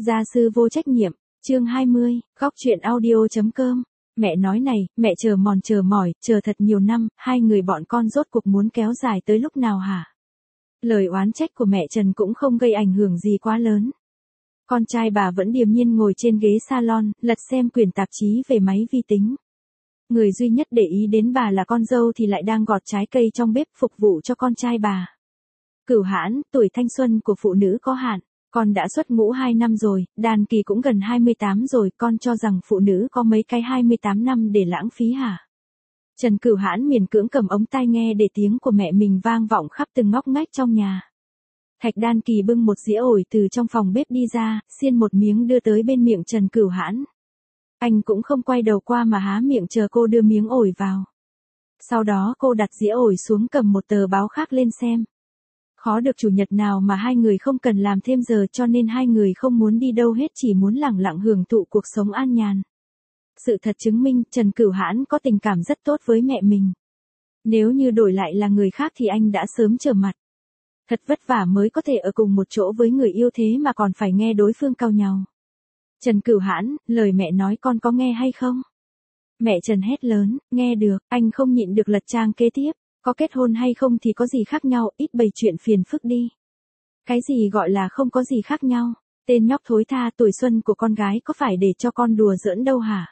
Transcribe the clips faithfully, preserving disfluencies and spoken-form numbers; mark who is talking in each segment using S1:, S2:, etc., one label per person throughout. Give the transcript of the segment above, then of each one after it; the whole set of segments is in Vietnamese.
S1: Gia sư vô trách nhiệm, chương hai mươi, góc truyện audio.com. Mẹ nói này, mẹ chờ mòn chờ mỏi, chờ thật nhiều năm, hai người bọn con rốt cuộc muốn kéo dài tới lúc nào hả? Lời oán trách của mẹ Trần cũng không gây ảnh hưởng gì quá lớn. Con trai bà vẫn điềm nhiên ngồi trên ghế salon, lật xem quyển tạp chí về máy vi tính. Người duy nhất để ý đến bà là con dâu thì lại đang gọt trái cây trong bếp phục vụ cho con trai bà. Cửu Hãn, tuổi thanh xuân của phụ nữ có hạn. Con đã xuất ngũ hai năm rồi, Đan Kỳ cũng gần hai mươi tám rồi, con cho rằng phụ nữ có mấy cái hai mươi tám năm để lãng phí hả? Trần Cửu Hãn miễn cưỡng cầm ống tai nghe để tiếng của mẹ mình vang vọng khắp từng ngóc ngách trong nhà. Thạch Đan Kỳ bưng một dĩa ổi từ trong phòng bếp đi ra, xiên một miếng đưa tới bên miệng Trần Cửu Hãn. Anh cũng không quay đầu qua mà há miệng chờ cô đưa miếng ổi vào. Sau đó cô đặt dĩa ổi xuống cầm một tờ báo khác lên xem. Khó được chủ nhật nào mà hai người không cần làm thêm giờ cho nên hai người không muốn đi đâu hết, chỉ muốn lẳng lặng hưởng thụ cuộc sống an nhàn. Sự thật chứng minh Trần Cửu Hãn có tình cảm rất tốt với mẹ mình. Nếu như đổi lại là người khác thì anh đã sớm trở mặt. Thật vất vả mới có thể ở cùng một chỗ với người yêu thế mà còn phải nghe đối phương cau nhàu. Trần Cửu Hãn, lời mẹ nói con có nghe hay không? Mẹ Trần hét lớn, nghe được, anh không nhịn được lật trang kế tiếp. Có kết hôn hay không thì có gì khác nhau, ít bày chuyện phiền phức đi. Cái gì gọi là không có gì khác nhau? Tên nhóc thối tha, tuổi xuân của con gái có phải để cho con đùa giỡn đâu hả?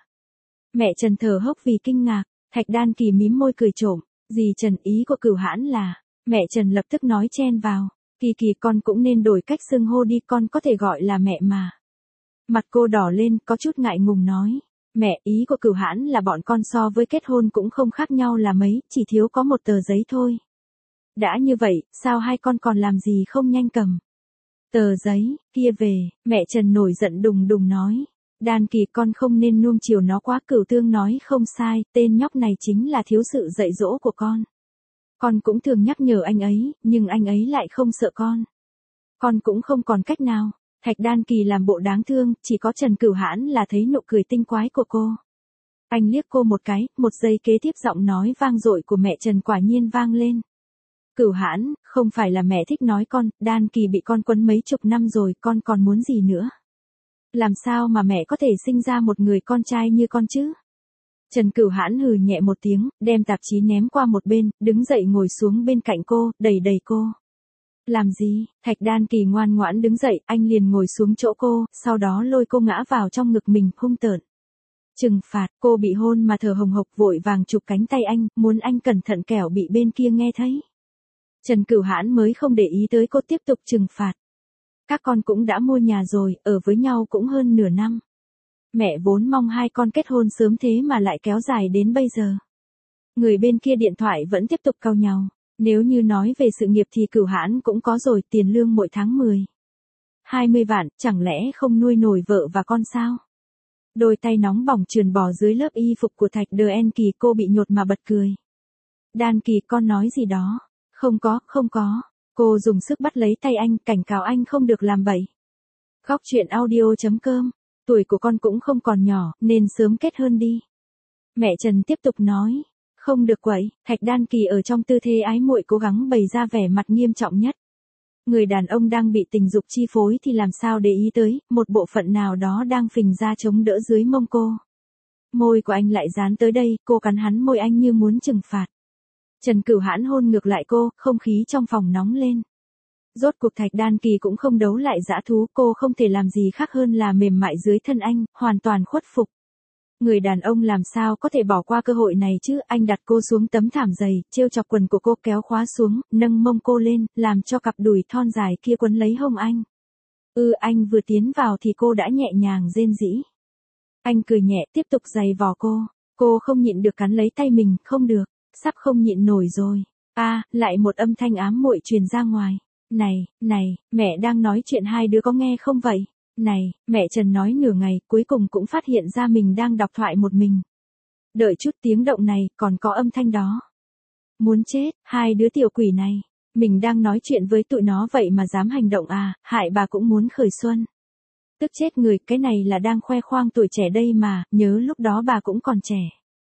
S1: Mẹ Trần thở hốc vì kinh ngạc, Thạch Đan Kỳ mím môi cười trộm, dì Trần ý của Cửu Hãn là, mẹ Trần lập tức nói chen vào, Kỳ Kỳ con cũng nên đổi cách xưng hô đi, con có thể gọi là mẹ mà. Mặt cô đỏ lên, có chút ngại ngùng nói. Mẹ, ý của Cửu Hãn là bọn con so với kết hôn cũng không khác nhau là mấy, chỉ thiếu có một tờ giấy thôi. Đã như vậy, sao hai con còn làm gì không nhanh cầm? Tờ giấy, kia về, mẹ Trần nổi giận đùng đùng nói. Đan Kỳ con không nên nuông chiều nó quá, Cửu Tương nói không sai, tên nhóc này chính là thiếu sự dạy dỗ của con. Con cũng thường nhắc nhở anh ấy, nhưng anh ấy lại không sợ con. Con cũng không còn cách nào. Thạch Đan Kỳ làm bộ đáng thương, chỉ có Trần Cửu Hãn là thấy nụ cười tinh quái của cô. Anh liếc cô một cái, một giây kế tiếp giọng nói vang dội của mẹ Trần quả nhiên vang lên. Cửu Hãn, không phải là mẹ thích nói con, Đan Kỳ bị con quấn mấy chục năm rồi, con còn muốn gì nữa? Làm sao mà mẹ có thể sinh ra một người con trai như con chứ? Trần Cửu Hãn hừ nhẹ một tiếng, đem tạp chí ném qua một bên, đứng dậy ngồi xuống bên cạnh cô, đẩy đẩy cô. Làm gì? Thạch Đan Kỳ ngoan ngoãn đứng dậy, anh liền ngồi xuống chỗ cô, sau đó lôi cô ngã vào trong ngực mình, hung tợn. Trừng phạt, cô bị hôn mà thở hồng hộc vội vàng chụp cánh tay anh, muốn anh cẩn thận kẻo bị bên kia nghe thấy. Trần Cửu Hãn mới không để ý tới cô, tiếp tục trừng phạt. Các con cũng đã mua nhà rồi, ở với nhau cũng hơn nửa năm. Mẹ vốn mong hai con kết hôn sớm thế mà lại kéo dài đến bây giờ. Người bên kia điện thoại vẫn tiếp tục cau nhàu. Nếu như nói về sự nghiệp thì Cửu Hãn cũng có rồi, tiền lương mỗi tháng mười, hai mươi vạn, chẳng lẽ không nuôi nổi vợ và con sao? Đôi tay nóng bỏng trườn bò dưới lớp y phục của Thạch Đan Kỳ, cô bị nhột mà bật cười. Đan Kỳ con nói gì đó? Không có, không có. Cô dùng sức bắt lấy tay anh, cảnh cáo anh không được làm bậy. Góc truyện audio.com. Tuổi của con cũng không còn nhỏ, nên sớm kết hôn đi. Mẹ Trần tiếp tục nói. Không được quậy, Thạch Đan Kỳ ở trong tư thế ái muội cố gắng bày ra vẻ mặt nghiêm trọng nhất. Người đàn ông đang bị tình dục chi phối thì làm sao để ý tới, một bộ phận nào đó đang phình ra chống đỡ dưới mông cô. Môi của anh lại dán tới đây, cô cắn hắn môi anh như muốn trừng phạt. Trần Cửu Hãn hôn ngược lại cô, không khí trong phòng nóng lên. Rốt cuộc Thạch Đan Kỳ cũng không đấu lại dã thú, cô không thể làm gì khác hơn là mềm mại dưới thân anh, hoàn toàn khuất phục. Người đàn ông làm sao có thể bỏ qua cơ hội này chứ, anh đặt cô xuống tấm thảm dày, trêu chọc quần của cô kéo khóa xuống, nâng mông cô lên, làm cho cặp đùi thon dài kia quấn lấy hông anh. Ừ, anh vừa tiến vào thì cô đã nhẹ nhàng rên rỉ. Anh cười nhẹ, tiếp tục giày vò cô, cô không nhịn được cắn lấy tay mình, không được, sắp không nhịn nổi rồi. A, à, lại một âm thanh ám muội truyền ra ngoài. Này, này, mẹ đang nói chuyện hai đứa có nghe không vậy? Này, mẹ Trần nói nửa ngày, cuối cùng cũng phát hiện ra mình đang đọc thoại một mình. Đợi chút, tiếng động này, còn có âm thanh đó. Muốn chết, hai đứa tiểu quỷ này. Mình đang nói chuyện với tụi nó vậy mà dám hành động à, hại bà cũng muốn khởi xuân. Tức chết người, cái này là đang khoe khoang tuổi trẻ đây mà, nhớ lúc đó bà cũng còn trẻ.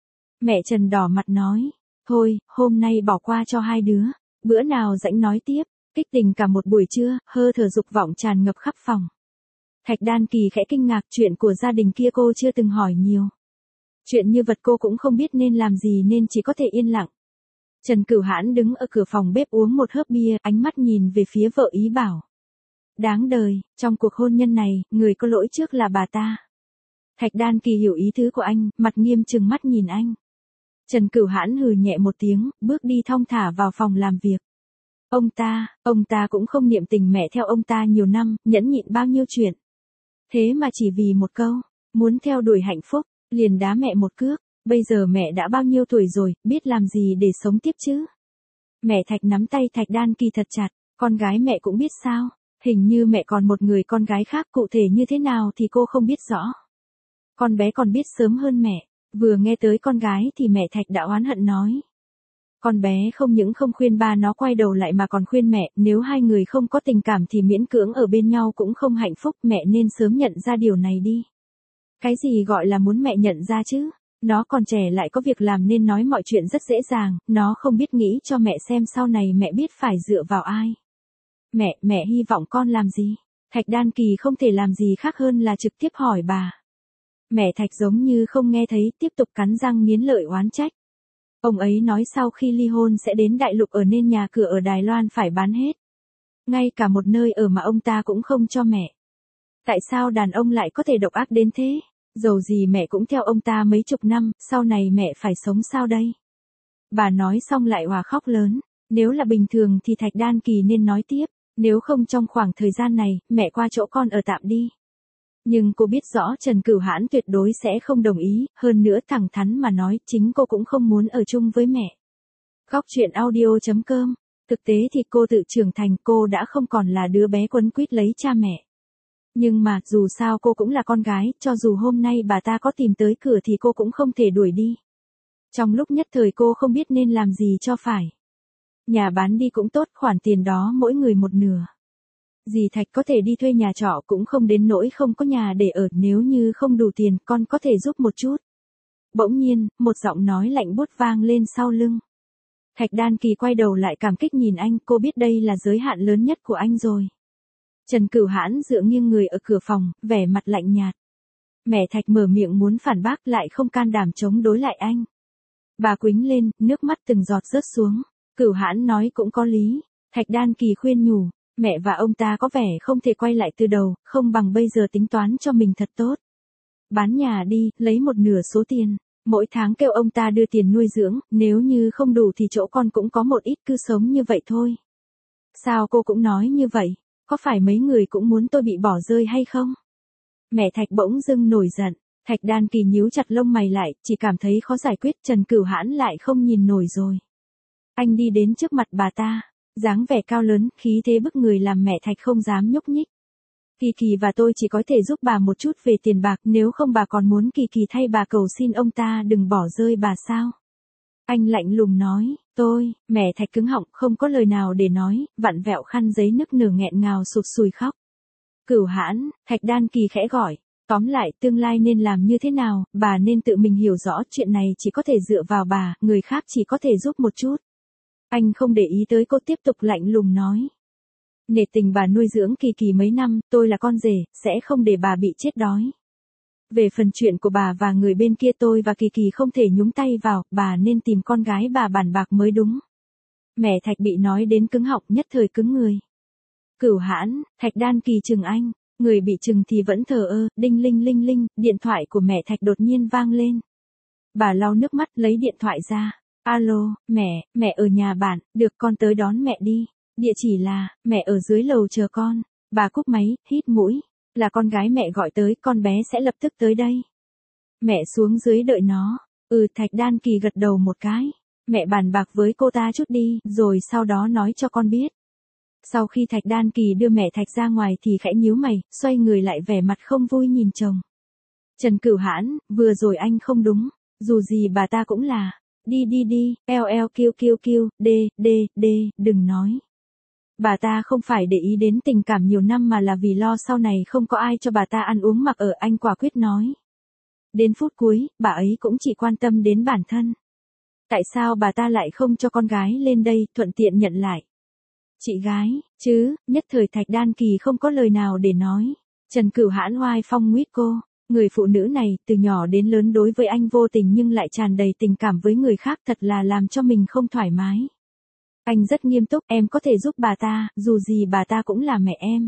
S1: Mẹ Trần đỏ mặt nói, thôi, hôm nay bỏ qua cho hai đứa, bữa nào rảnh nói tiếp, kích tình cả một buổi trưa, hơ thở dục vọng tràn ngập khắp phòng. Thạch Đan Kỳ khẽ kinh ngạc, chuyện của gia đình kia cô chưa từng hỏi nhiều. Chuyện như vật cô cũng không biết nên làm gì nên chỉ có thể yên lặng. Trần Cửu Hãn đứng ở cửa phòng bếp uống một hớp bia, ánh mắt nhìn về phía vợ ý bảo. Đáng đời, trong cuộc hôn nhân này, người có lỗi trước là bà ta. Thạch Đan Kỳ hiểu ý tứ của anh, mặt nghiêm trừng mắt nhìn anh. Trần Cửu Hãn hừ nhẹ một tiếng, bước đi thong thả vào phòng làm việc. Ông ta, ông ta cũng không niệm tình mẹ theo ông ta nhiều năm, nhẫn nhịn bao nhiêu chuyện. Thế mà chỉ vì một câu, muốn theo đuổi hạnh phúc, liền đá mẹ một cước. Bây giờ mẹ đã bao nhiêu tuổi rồi, biết làm gì để sống tiếp chứ? Mẹ Thạch nắm tay Thạch Đan Kỳ thật chặt, con gái mẹ cũng biết sao? Hình như mẹ còn một người con gái khác, cụ thể như thế nào thì cô không biết rõ. Con bé còn biết sớm hơn mẹ. Vừa nghe tới con gái thì mẹ Thạch đã oán hận nói. Con bé không những không khuyên ba nó quay đầu lại mà còn khuyên mẹ, nếu hai người không có tình cảm thì miễn cưỡng ở bên nhau cũng không hạnh phúc, mẹ nên sớm nhận ra điều này đi. Cái gì gọi là muốn mẹ nhận ra chứ? Nó còn trẻ lại có việc làm nên nói mọi chuyện rất dễ dàng, nó không biết nghĩ cho mẹ xem sau này mẹ biết phải dựa vào ai. Mẹ, mẹ hy vọng con làm gì? Thạch Đan Kỳ không thể làm gì khác hơn là trực tiếp hỏi bà. Mẹ Thạch giống như không nghe thấy, tiếp tục cắn răng nghiến lợi oán trách. Ông ấy nói sau khi ly hôn sẽ đến đại lục ở nên nhà cửa ở Đài Loan phải bán hết. Ngay cả một nơi ở mà ông ta cũng không cho mẹ. Tại sao đàn ông lại có thể độc ác đến thế? Dầu gì mẹ cũng theo ông ta mấy chục năm, sau này mẹ phải sống sao đây? Bà nói xong lại òa khóc lớn. Nếu là bình thường thì Thạch Đan Kỳ nên nói tiếp. Nếu không trong khoảng thời gian này, mẹ qua chỗ con ở tạm đi. Nhưng cô biết rõ Trần Cửu Hãn tuyệt đối sẽ không đồng ý, hơn nữa thẳng thắn mà nói chính cô cũng không muốn ở chung với mẹ. Góc truyện audio chấm com. Thực tế thì cô tự trưởng thành, cô đã không còn là đứa bé quấn quýt lấy cha mẹ. Nhưng mà dù sao cô cũng là con gái, cho dù hôm nay bà ta có tìm tới cửa thì cô cũng không thể đuổi đi. Trong lúc nhất thời cô không biết nên làm gì cho phải. Nhà bán đi cũng tốt, khoản tiền đó mỗi người một nửa. Dì Thạch có thể đi thuê nhà trọ cũng không đến nỗi không có nhà để ở, nếu như không đủ tiền con có thể giúp một chút. Bỗng nhiên, một giọng nói lạnh buốt vang lên sau lưng. Thạch Đan Kỳ quay đầu lại cảm kích nhìn anh, cô biết đây là giới hạn lớn nhất của anh rồi. Trần Cửu Hãn dựa nghiêng người ở cửa phòng, vẻ mặt lạnh nhạt. Mẹ Thạch mở miệng muốn phản bác lại không can đảm chống đối lại anh. Bà quĩnh lên, nước mắt từng giọt rớt xuống. Cửu Hãn nói cũng có lý. Thạch Đan Kỳ khuyên nhủ, mẹ và ông ta có vẻ không thể quay lại từ đầu, không bằng bây giờ tính toán cho mình thật tốt. Bán nhà đi, lấy một nửa số tiền. Mỗi tháng kêu ông ta đưa tiền nuôi dưỡng, nếu như không đủ thì chỗ con cũng có một ít, cứ sống như vậy thôi. Sao cô cũng nói như vậy? Có phải mấy người cũng muốn tôi bị bỏ rơi hay không? Mẹ Thạch bỗng dưng nổi giận. Thạch Đan Kỳ nhíu chặt lông mày lại, chỉ cảm thấy khó giải quyết. Trần Cửu Hãn lại không nhìn nổi rồi. Anh đi đến trước mặt bà ta, dáng vẻ cao lớn, khí thế bức người làm mẹ Thạch không dám nhúc nhích. Kỳ Kỳ và tôi chỉ có thể giúp bà một chút về tiền bạc, nếu không bà còn muốn Kỳ Kỳ thay bà cầu xin ông ta đừng bỏ rơi bà sao? Anh lạnh lùng nói, tôi, mẹ Thạch cứng họng, không có lời nào để nói, vặn vẹo khăn giấy nức nở nghẹn ngào sụt sùi khóc. Cửu Hãn, Thạch Đan Kỳ khẽ gọi, tóm lại tương lai nên làm như thế nào, bà nên tự mình hiểu rõ, chuyện này chỉ có thể dựa vào bà, người khác chỉ có thể giúp một chút. Anh không để ý tới cô, tiếp tục lạnh lùng nói. Nể tình bà nuôi dưỡng Kỳ Kỳ mấy năm, tôi là con rể, sẽ không để bà bị chết đói. Về phần chuyện của bà và người bên kia tôi và Kỳ Kỳ không thể nhúng tay vào, bà nên tìm con gái bà bàn bạc mới đúng. Mẹ Thạch bị nói đến cứng họng, nhất thời cứng người. Cửu Hãn, Thạch Đan Kỳ chừng anh, người bị chừng thì vẫn thờ ơ, đinh linh linh linh, điện thoại của mẹ Thạch đột nhiên vang lên. Bà lau nước mắt lấy điện thoại ra. Alo, mẹ, mẹ ở nhà bạn, được con tới đón mẹ đi. Địa chỉ là, mẹ ở dưới lầu chờ con. Bà cúp máy, hít mũi. Là con gái mẹ gọi tới, con bé sẽ lập tức tới đây. Mẹ xuống dưới đợi nó. Ừ, Thạch Đan Kỳ gật đầu một cái. Mẹ bàn bạc với cô ta chút đi, rồi sau đó nói cho con biết. Sau khi Thạch Đan Kỳ đưa mẹ Thạch ra ngoài thì khẽ nhíu mày, xoay người lại vẻ mặt không vui nhìn chồng. Trần Cửu Hãn, vừa rồi anh không đúng. Dù gì bà ta cũng là. Đi đi đi, eo eo kêu kêu kêu, đê, đê, đê, đừng nói. Bà ta không phải để ý đến tình cảm nhiều năm mà là vì lo sau này không có ai cho bà ta ăn uống mặc ở, anh quả quyết nói. Đến phút cuối, bà ấy cũng chỉ quan tâm đến bản thân. Tại sao bà ta lại không cho con gái lên đây, thuận tiện nhận lại? Chị gái, chứ, nhất thời Thạch Đan Kỳ không có lời nào để nói. Trần Cửu Hãn oai phong nguyết cô, người phụ nữ này từ nhỏ đến lớn đối với anh vô tình nhưng lại tràn đầy tình cảm với người khác, thật là làm cho mình không thoải mái. Anh rất nghiêm túc, em có thể giúp bà ta, dù gì bà ta cũng là mẹ em.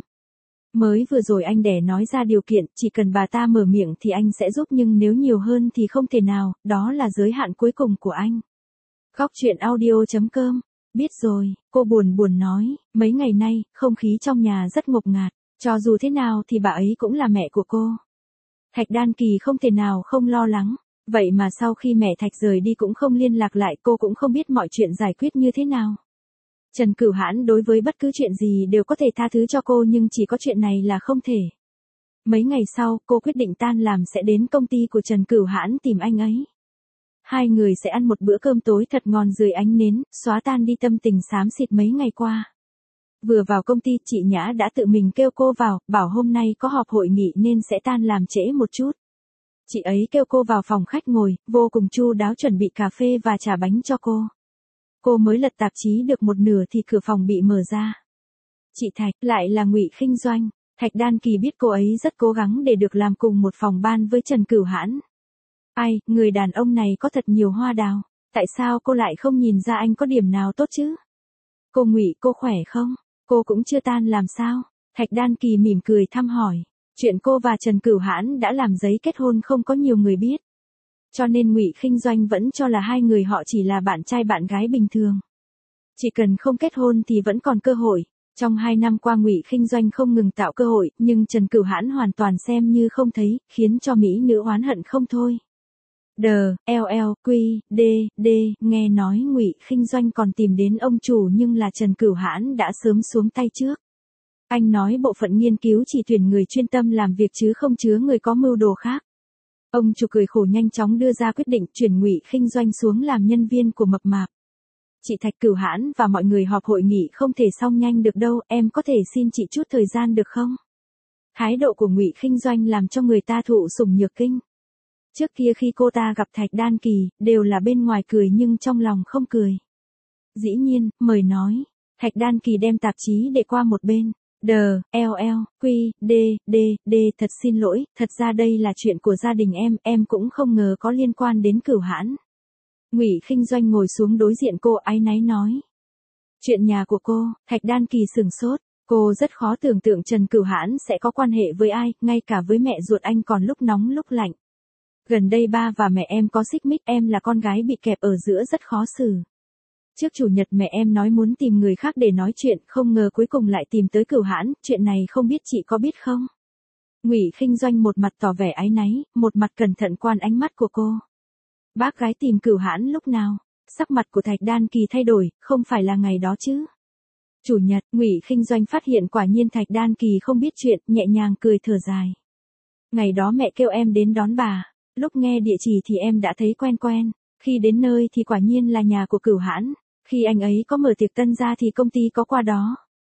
S1: Mới vừa rồi anh đẻ nói ra điều kiện, chỉ cần bà ta mở miệng thì anh sẽ giúp, nhưng nếu nhiều hơn thì không thể nào, đó là giới hạn cuối cùng của anh. Góc truyện audio chấm com. Biết rồi, cô buồn buồn nói, mấy ngày nay, không khí trong nhà rất ngột ngạt, cho dù thế nào thì bà ấy cũng là mẹ của cô. Thạch Đan Kỳ không thể nào không lo lắng, vậy mà sau khi mẹ Thạch rời đi cũng không liên lạc lại, cô cũng không biết mọi chuyện giải quyết như thế nào. Trần Cửu Hãn đối với bất cứ chuyện gì đều có thể tha thứ cho cô, nhưng chỉ có chuyện này là không thể. Mấy ngày sau, cô quyết định tan làm sẽ đến công ty của Trần Cửu Hãn tìm anh ấy. Hai người sẽ ăn một bữa cơm tối thật ngon dưới ánh nến, xóa tan đi tâm tình xám xịt mấy ngày qua. Vừa vào công ty, chị Nhã đã tự mình kêu cô vào, bảo hôm nay có họp hội nghị nên sẽ tan làm trễ một chút. Chị ấy kêu cô vào phòng khách ngồi, vô cùng chu đáo chuẩn bị cà phê và trà bánh cho cô. Cô mới lật tạp chí được một nửa thì cửa phòng bị mở ra. Chị Thạch, lại là Ngụy Khinh Doanh. Thạch Đan Kỳ biết cô ấy rất cố gắng để được làm cùng một phòng ban với Trần Cửu Hãn. Ai, người đàn ông này có thật nhiều hoa đào, tại sao cô lại không nhìn ra anh có điểm nào tốt chứ? Cô Ngụy, cô khỏe không? Cô cũng chưa tan làm sao? Thạch Đan Kỳ mỉm cười thăm hỏi. Chuyện cô và Trần Cửu Hãn đã làm giấy kết hôn không có nhiều người biết. Cho nên Ngụy Khinh Doanh vẫn cho là hai người họ chỉ là bạn trai bạn gái bình thường. Chỉ cần không kết hôn thì vẫn còn cơ hội. Trong hai năm qua Ngụy Khinh Doanh không ngừng tạo cơ hội, nhưng Trần Cửu Hãn hoàn toàn xem như không thấy, khiến cho mỹ nữ oán hận không thôi. Đờ, eo eo, quy, đê, đê, nghe nói Ngụy Khinh Doanh còn tìm đến ông chủ nhưng là Trần Cửu Hãn đã sớm xuống tay trước. Anh nói bộ phận nghiên cứu chỉ tuyển người chuyên tâm làm việc chứ không chứa người có mưu đồ khác. Ông chủ cười khổ nhanh chóng đưa ra quyết định chuyển Ngụy Khinh Doanh xuống làm nhân viên của Mập Mạp. Chị Thạch, Cửu Hãn và mọi người họp hội nghị không thể xong nhanh được đâu, em có thể xin chị chút thời gian được không? Thái độ của Ngụy Khinh Doanh làm cho người ta thụ sủng nhược kinh. Trước kia khi cô ta gặp Thạch Đan Kỳ, đều là bên ngoài cười nhưng trong lòng không cười. Dĩ nhiên, mời nói. Thạch Đan Kỳ đem tạp chí để qua một bên. Đờ, eo eo, quy, đê, đê, đê, thật xin lỗi, thật ra đây là chuyện của gia đình em, em cũng không ngờ có liên quan đến Cửu Hãn. Ngụy Khinh Doanh ngồi xuống đối diện cô, áy náy nói. Chuyện nhà của cô, Thạch Đan Kỳ sửng sốt, cô rất khó tưởng tượng Trần Cửu Hãn sẽ có quan hệ với ai, ngay cả với mẹ ruột anh còn lúc nóng lúc lạnh. Gần đây ba và mẹ em có xích mích, em là con gái bị kẹp ở giữa rất khó xử. Trước chủ nhật mẹ em nói muốn tìm người khác để nói chuyện, không ngờ cuối cùng lại tìm tới Cửu Hãn, chuyện này không biết chị có biết không? Ngụy Khinh Doanh một mặt tỏ vẻ áy náy, một mặt cẩn thận quan ánh mắt của cô. Bác gái tìm Cửu Hãn lúc nào? Sắc mặt của Thạch Đan Kỳ thay đổi, không phải là ngày đó chứ? Chủ nhật, Ngụy Khinh Doanh phát hiện quả nhiên Thạch Đan Kỳ không biết chuyện, nhẹ nhàng cười thở dài. Ngày đó mẹ kêu em đến đón bà, lúc nghe địa chỉ thì em đã thấy quen quen, khi đến nơi thì quả nhiên là nhà của Cửu Hãn, khi anh ấy có mở tiệc tân gia thì công ty có qua đó.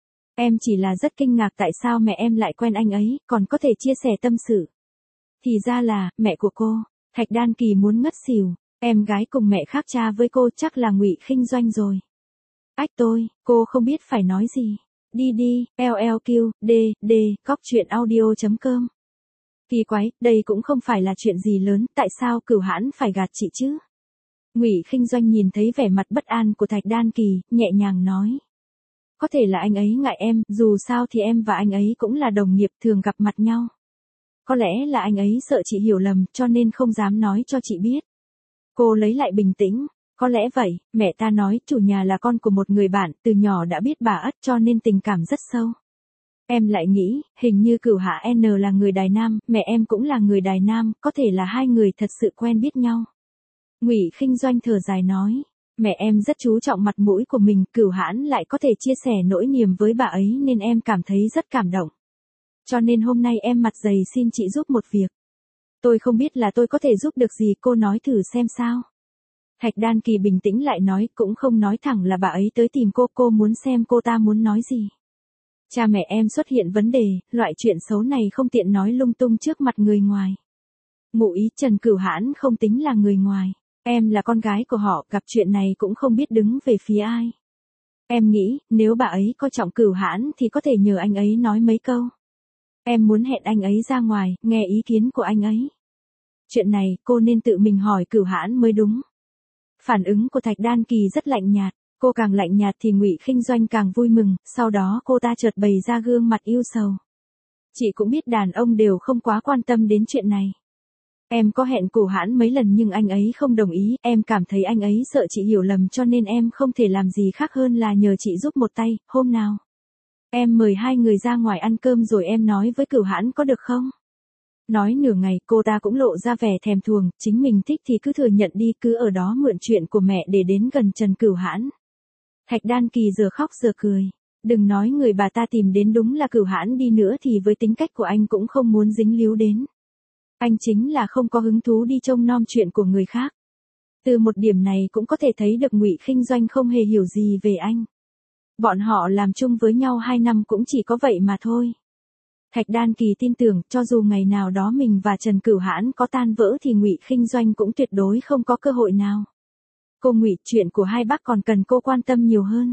S1: Em chỉ là rất kinh ngạc tại sao mẹ em lại quen anh ấy, còn có thể chia sẻ tâm sự. Thì ra là, mẹ của cô. Thạch Đan Kỳ muốn ngất xỉu, em gái cùng mẹ khác cha với cô chắc là Ngụy Khinh Doanh rồi. Ách tôi, cô không biết phải nói gì. Đi đi, lq, d, d, góc truyện audio chấm com. Kỳ quái, đây cũng không phải là chuyện gì lớn, tại sao Cửu Hãn phải gạt chị chứ? Ngụy Khinh Doanh nhìn thấy vẻ mặt bất an của Thạch Đan Kỳ, nhẹ nhàng nói. Có thể là anh ấy ngại em, dù sao thì em và anh ấy cũng là đồng nghiệp thường gặp mặt nhau. Có lẽ là anh ấy sợ chị hiểu lầm, cho nên không dám nói cho chị biết. Cô lấy lại bình tĩnh. Có lẽ vậy, mẹ ta nói chủ nhà là con của một người bạn, từ nhỏ đã biết bà ất cho nên tình cảm rất sâu. Em lại nghĩ, hình như Cửu Hạ N là người Đài Nam, mẹ em cũng là người Đài Nam, có thể là hai người thật sự quen biết nhau. Ngụy Khinh Doanh thở dài nói, mẹ em rất chú trọng mặt mũi của mình, Cửu Hãn lại có thể chia sẻ nỗi niềm với bà ấy nên em cảm thấy rất cảm động. Cho nên hôm nay em mặt dày xin chị giúp một việc. Tôi không biết là tôi có thể giúp được gì, cô nói thử xem sao. Thạch Đan Kỳ bình tĩnh lại nói, cũng không nói thẳng là bà ấy tới tìm cô, cô muốn xem cô ta muốn nói gì. Cha mẹ em xuất hiện vấn đề, loại chuyện xấu này không tiện nói lung tung trước mặt người ngoài. Ngụ ý Trần Cửu Hãn không tính là người ngoài. Em là con gái của họ, gặp chuyện này cũng không biết đứng về phía ai. Em nghĩ, nếu bà ấy coi trọng Cửu Hãn thì có thể nhờ anh ấy nói mấy câu. Em muốn hẹn anh ấy ra ngoài, nghe ý kiến của anh ấy. Chuyện này, cô nên tự mình hỏi Cửu Hãn mới đúng. Phản ứng của Thạch Đan Kỳ rất lạnh nhạt, cô càng lạnh nhạt thì Ngụy Khinh Doanh càng vui mừng, sau đó cô ta chợt bày ra gương mặt yêu sầu. Chị cũng biết đàn ông đều không quá quan tâm đến chuyện này. Em có hẹn Cửu Hãn mấy lần nhưng anh ấy không đồng ý, em cảm thấy anh ấy sợ chị hiểu lầm cho nên em không thể làm gì khác hơn là nhờ chị giúp một tay, hôm nào. Em mời hai người ra ngoài ăn cơm rồi em nói với Cửu Hãn có được không? Nói nửa ngày cô ta cũng lộ ra vẻ thèm thuồng, chính mình thích thì cứ thừa nhận đi, cứ ở đó mượn chuyện của mẹ để đến gần Trần Cửu Hãn. Thạch Đan Kỳ giờ khóc giờ cười. Đừng nói người bà ta tìm đến đúng là Cửu Hãn đi nữa thì với tính cách của anh cũng không muốn dính líu đến. Anh chính là không có hứng thú đi trông nom chuyện của người khác. Từ một điểm này cũng có thể thấy được Ngụy Khinh Doanh không hề hiểu gì về anh. Bọn họ làm chung với nhau hai năm cũng chỉ có vậy mà thôi. Thạch Đan Kỳ tin tưởng, cho dù ngày nào đó mình và Trần Cửu Hãn có tan vỡ thì Ngụy Khinh Doanh cũng tuyệt đối không có cơ hội nào. Cô Ngụy, chuyện của hai bác còn cần cô quan tâm nhiều hơn.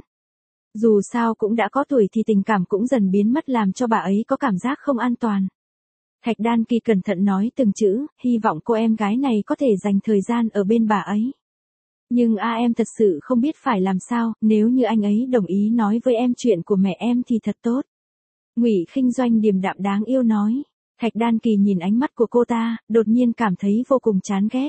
S1: Dù sao cũng đã có tuổi thì tình cảm cũng dần biến mất làm cho bà ấy có cảm giác không an toàn. Thạch Đan Kỳ cẩn thận nói từng chữ, hy vọng cô em gái này có thể dành thời gian ở bên bà ấy. Nhưng a em thật sự không biết phải làm sao, nếu như anh ấy đồng ý nói với em chuyện của mẹ em thì thật tốt. Ngụy Khinh Doanh điềm đạm đáng yêu nói. Thạch Đan Kỳ nhìn ánh mắt của cô ta, đột nhiên cảm thấy vô cùng chán ghét.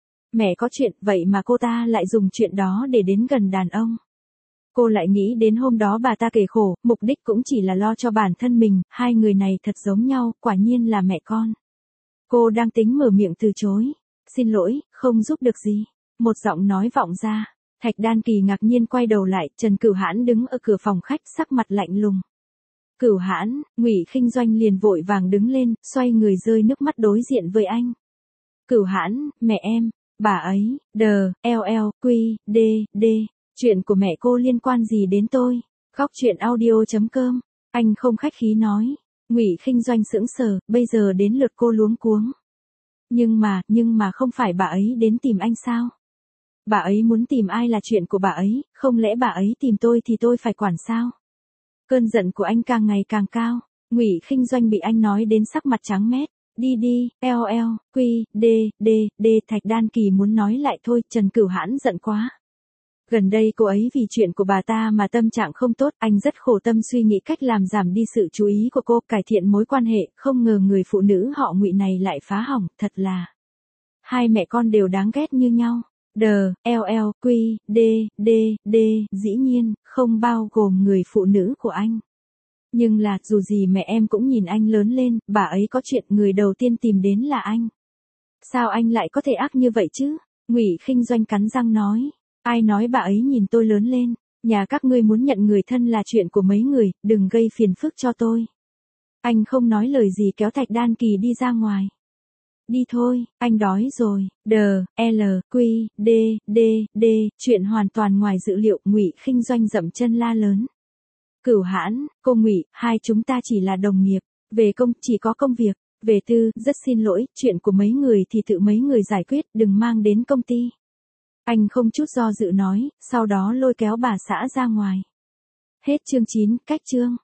S1: Mẹ có chuyện, vậy mà cô ta lại dùng chuyện đó để đến gần đàn ông. Cô lại nghĩ đến hôm đó bà ta kể khổ, mục đích cũng chỉ là lo cho bản thân mình, hai người này thật giống nhau, quả nhiên là mẹ con. Cô đang tính mở miệng từ chối. Xin lỗi, không giúp được gì. Một giọng nói vọng ra. Thạch Đan Kỳ ngạc nhiên quay đầu lại, Trần Cửu Hãn đứng ở cửa phòng khách sắc mặt lạnh lùng. Cửu Hãn, Ngụy Khinh Doanh liền vội vàng đứng lên, xoay người rơi nước mắt đối diện với anh. Cửu Hãn, mẹ em, bà ấy, đờ, eo eo, quy, đê, đê, chuyện của mẹ cô liên quan gì đến tôi? Góc truyện audio chấm com, anh không khách khí nói. Ngụy Khinh Doanh sững sờ, bây giờ đến lượt cô luống cuống. Nhưng mà, nhưng mà không phải bà ấy đến tìm anh sao? Bà ấy muốn tìm ai là chuyện của bà ấy, không lẽ bà ấy tìm tôi thì tôi phải quản sao? Cơn giận của anh càng ngày càng cao, Ngụy Khinh Doanh bị anh nói đến sắc mặt trắng mét. Đi đi, eo eo, quy, đê, đê, đê. Thạch Đan Kỳ muốn nói lại thôi, Trần Cửu Hãn giận quá. Gần đây cô ấy vì chuyện của bà ta mà tâm trạng không tốt, anh rất khổ tâm suy nghĩ cách làm giảm đi sự chú ý của cô, cải thiện mối quan hệ, không ngờ người phụ nữ họ Ngụy này lại phá hỏng, thật là. Hai mẹ con đều đáng ghét như nhau. Đờ, eo eo, quy, đê, đê, đê, dĩ nhiên, không bao gồm người phụ nữ của anh. Nhưng là, dù gì mẹ em cũng nhìn anh lớn lên, bà ấy có chuyện người đầu tiên tìm đến là anh. Sao anh lại có thể ác như vậy chứ? Ngụy Khinh Doanh cắn răng nói. Ai nói bà ấy nhìn tôi lớn lên? Nhà các ngươi muốn nhận người thân là chuyện của mấy người, đừng gây phiền phức cho tôi. Anh không nói lời gì kéo Thạch Đan Kỳ đi ra ngoài. Đi thôi, anh đói rồi. Đờ, L, Q, D, D, D, chuyện hoàn toàn ngoài dự liệu, Ngụy Khinh Doanh dậm chân la lớn. Cửu Hãn, cô Ngụy, hai chúng ta chỉ là đồng nghiệp, về công chỉ có công việc, về tư, rất xin lỗi, chuyện của mấy người thì tự mấy người giải quyết, đừng mang đến công ty. Anh không chút do dự nói, sau đó lôi kéo bà xã ra ngoài. Hết chương chín, cách chương.